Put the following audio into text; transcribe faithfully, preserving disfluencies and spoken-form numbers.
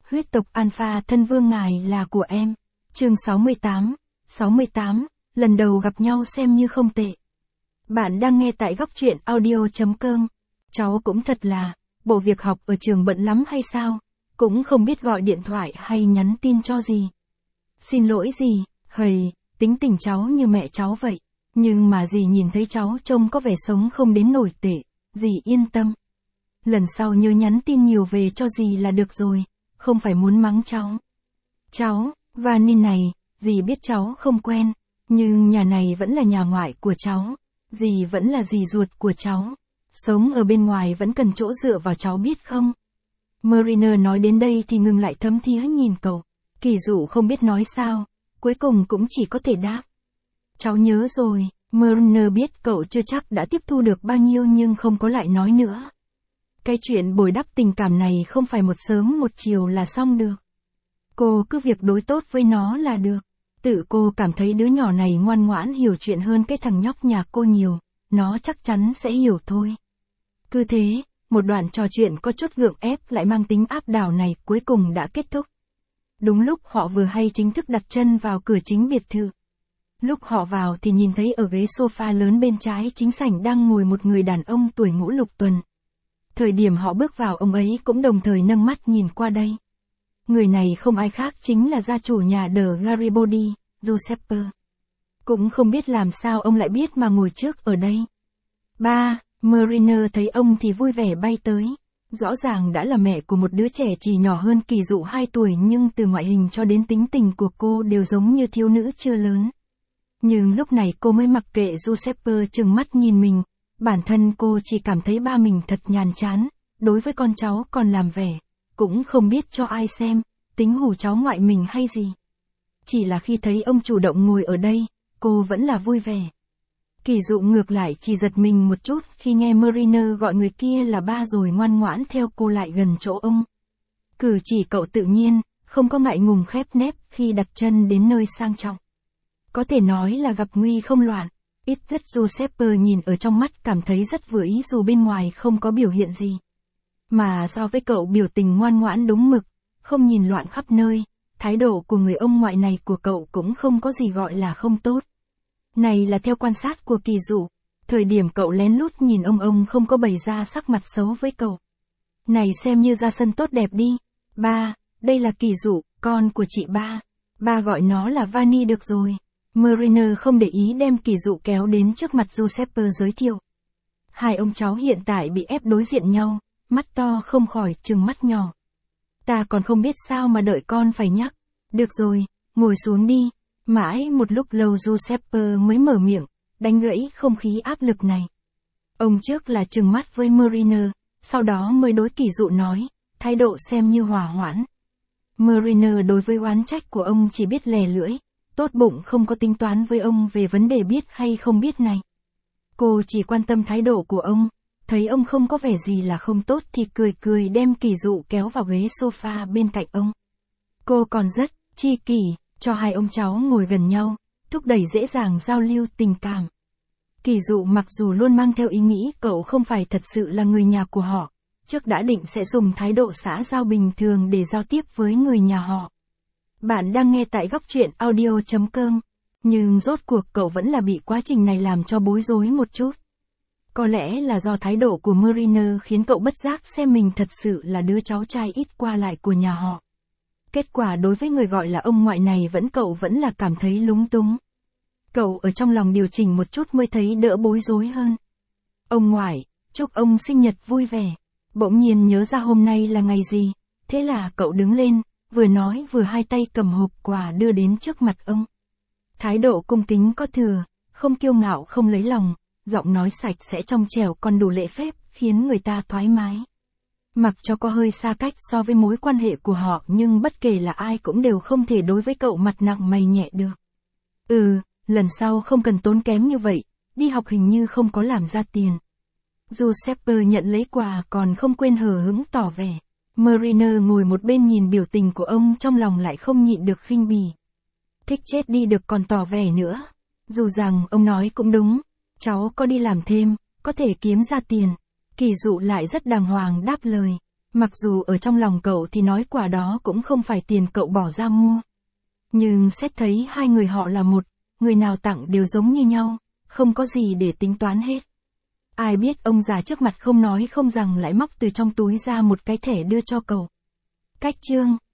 huyết tộc Alpha thân vương ngài là của em. Chương sáu mươi tám, sáu mươi tám, lần đầu gặp nhau xem như không tệ. Bạn đang nghe tại góc truyện audio chấm com. Cháu cũng thật là, bộ việc học ở trường bận lắm hay sao? Cũng không biết gọi điện thoại hay nhắn tin cho gì. Xin lỗi dì, hầy, tính tình cháu như mẹ cháu vậy. Nhưng mà dì nhìn thấy cháu trông có vẻ sống không đến nổi tệ, dì yên tâm. Lần sau nhớ nhắn tin nhiều về cho dì là được rồi, không phải muốn mắng cháu. Cháu, Vani này, dì biết cháu không quen, nhưng nhà này vẫn là nhà ngoại của cháu, dì vẫn là dì ruột của cháu. Sống ở bên ngoài vẫn cần chỗ dựa vào cháu biết không? Mariner nói đến đây thì ngừng lại thấm thía nhìn cậu. Kỳ Dụ không biết nói sao, cuối cùng cũng chỉ có thể đáp. Cháu nhớ rồi, Mariner biết cậu chưa chắc đã tiếp thu được bao nhiêu nhưng không có lại nói nữa. Cái chuyện bồi đắp tình cảm này không phải một sớm một chiều là xong được. Cô cứ việc đối tốt với nó là được. Tự cô cảm thấy đứa nhỏ này ngoan ngoãn hiểu chuyện hơn cái thằng nhóc nhà cô nhiều, nó chắc chắn sẽ hiểu thôi. Cứ thế, một đoạn trò chuyện có chút gượng ép lại mang tính áp đảo này cuối cùng đã kết thúc. Đúng lúc họ vừa hay chính thức đặt chân vào cửa chính biệt thự. Lúc họ vào thì nhìn thấy ở ghế sofa lớn bên trái chính sảnh đang ngồi một người đàn ông tuổi ngũ lục tuần. Thời điểm họ bước vào ông ấy cũng đồng thời nâng mắt nhìn qua đây. Người này không ai khác chính là gia chủ nhà The Garibaldi, Giuseppe. Cũng không biết làm sao ông lại biết mà ngồi trước ở đây. Ba, Mariner thấy ông thì vui vẻ bay tới. Rõ ràng đã là mẹ của một đứa trẻ chỉ nhỏ hơn Kỳ Dụ hai tuổi nhưng từ ngoại hình cho đến tính tình của cô đều giống như thiếu nữ chưa lớn. Nhưng lúc này cô mới mặc kệ Giuseppe trừng mắt nhìn mình, bản thân cô chỉ cảm thấy ba mình thật nhàm chán, đối với con cháu còn làm vẻ, cũng không biết cho ai xem, tính hù cháu ngoại mình hay gì. Chỉ là khi thấy ông chủ động ngồi ở đây, cô vẫn là vui vẻ. Kỳ Dụ ngược lại chỉ giật mình một chút khi nghe Mariner gọi người kia là ba rồi ngoan ngoãn theo cô lại gần chỗ ông. Cử chỉ cậu tự nhiên, không có ngại ngùng khép nép khi đặt chân đến nơi sang trọng. Có thể nói là gặp nguy không loạn, ít nhất Giuseppe nhìn ở trong mắt cảm thấy rất vừa ý dù bên ngoài không có biểu hiện gì. Mà so với cậu biểu tình ngoan ngoãn đúng mực, không nhìn loạn khắp nơi, thái độ của người ông ngoại này của cậu cũng không có gì gọi là không tốt. Này là theo quan sát của Kỳ Dụ, thời điểm cậu lén lút nhìn ông ông không có bày ra sắc mặt xấu với cậu. Này xem như ra sân tốt đẹp đi. Ba, đây là Kỳ Dụ, con của chị ba. Ba gọi nó là Vani được rồi. Mariner không để ý đem Kỳ Dụ kéo đến trước mặt Giuseppe giới thiệu. Hai ông cháu hiện tại bị ép đối diện nhau, mắt to không khỏi trừng mắt nhỏ. Ta còn không biết sao mà đợi con phải nhắc. Được rồi, ngồi xuống đi. Mãi một lúc lâu Giuseppe mới mở miệng, đánh gãy không khí áp lực này. Ông trước là trừng mắt với Mariner, sau đó mới đối Kỳ Dụ nói, thái độ xem như hòa hoãn. Mariner đối với oán trách của ông chỉ biết lè lưỡi, tốt bụng không có tính toán với ông về vấn đề biết hay không biết này. Cô chỉ quan tâm thái độ của ông, thấy ông không có vẻ gì là không tốt thì cười cười đem Kỳ Dụ kéo vào ghế sofa bên cạnh ông. Cô còn rất chi kỷ, cho hai ông cháu ngồi gần nhau, thúc đẩy dễ dàng giao lưu tình cảm. Kỳ Dụ mặc dù luôn mang theo ý nghĩ cậu không phải thật sự là người nhà của họ, trước đã định sẽ dùng thái độ xã giao bình thường để giao tiếp với người nhà họ. Bạn đang nghe tại góc truyện audio chấm com, nhưng rốt cuộc cậu vẫn là bị quá trình này làm cho bối rối một chút. Có lẽ là do thái độ của Mariner khiến cậu bất giác xem mình thật sự là đứa cháu trai ít qua lại của nhà họ. Kết quả đối với người gọi là ông ngoại này vẫn cậu vẫn là cảm thấy lúng túng. Cậu ở trong lòng điều chỉnh một chút mới thấy đỡ bối rối hơn. Ông ngoại, chúc ông sinh nhật vui vẻ. Bỗng nhiên nhớ ra hôm nay là ngày gì, thế là cậu đứng lên, vừa nói vừa hai tay cầm hộp quà đưa đến trước mặt ông. Thái độ cung kính có thừa, không kiêu ngạo không lấy lòng, giọng nói sạch sẽ trong trẻo còn đủ lễ phép, khiến người ta thoải mái. Mặc cho có hơi xa cách so với mối quan hệ của họ nhưng bất kể là ai cũng đều không thể đối với cậu mặt nặng mày nhẹ được. Ừ, lần sau không cần tốn kém như vậy, đi học hình như không có làm ra tiền. Giuseppe nhận lấy quà còn không quên hờ hững tỏ vẻ. Mariner ngồi một bên nhìn biểu tình của ông trong lòng lại không nhịn được khinh bỉ. Thích chết đi được còn tỏ vẻ nữa. Dù rằng ông nói cũng đúng, cháu có đi làm thêm, có thể kiếm ra tiền. Kỳ Dụ lại rất đàng hoàng đáp lời. Mặc dù ở trong lòng cậu thì nói quả đó cũng không phải tiền cậu bỏ ra mua. Nhưng xét thấy hai người họ là một, người nào tặng đều giống như nhau, không có gì để tính toán hết. Ai biết ông già trước mặt không nói không rằng lại móc từ trong túi ra một cái thẻ đưa cho cậu. Cách chương